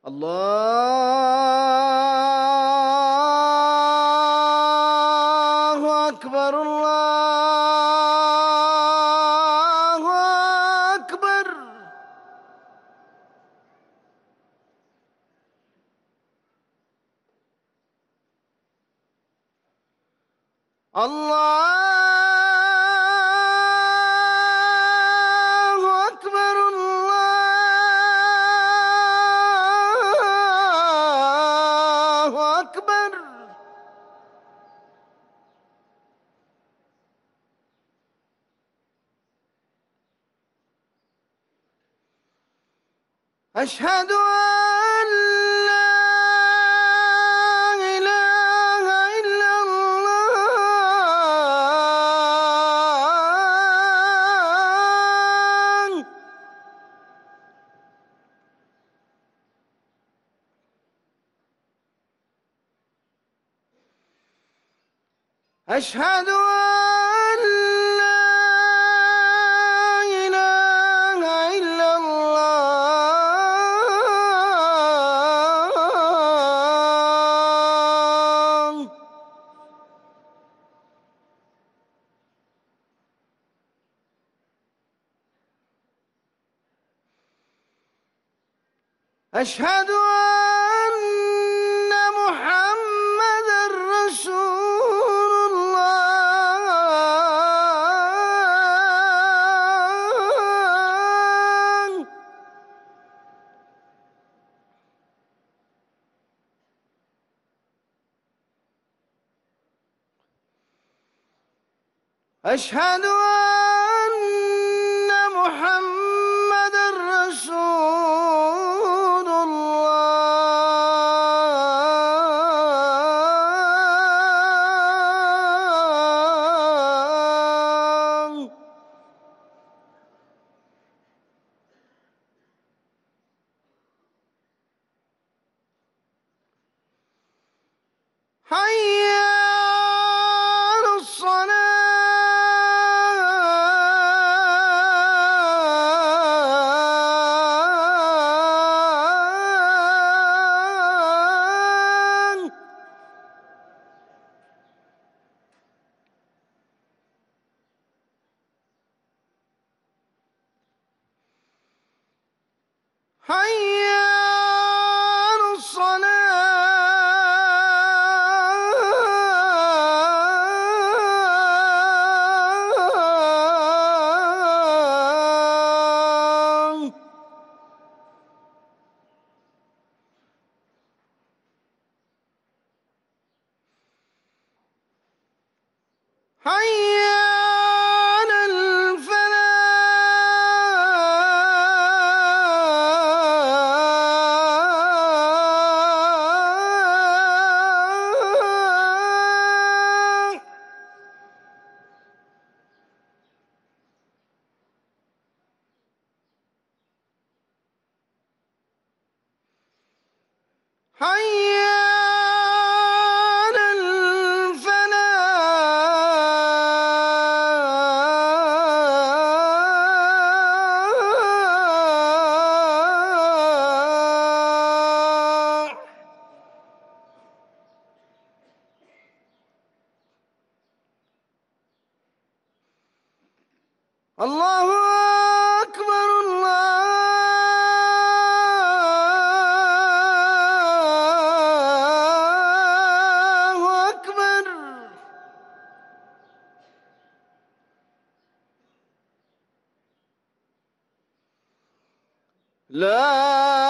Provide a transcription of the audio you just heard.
الله أكبر، الله أكبر. الله أكبر، الله أكبر. أشهد أن لا إله إلا الله. أشهد أن لا إله إلا الله. أشهد أن محمدًا رسول الله. أشهد أن محمدًا رسول الله. حي على الصلاة. حي على الصلاة. حي على الفلاح. حي على الفلاح. الله أكبر، الله أكبر. لا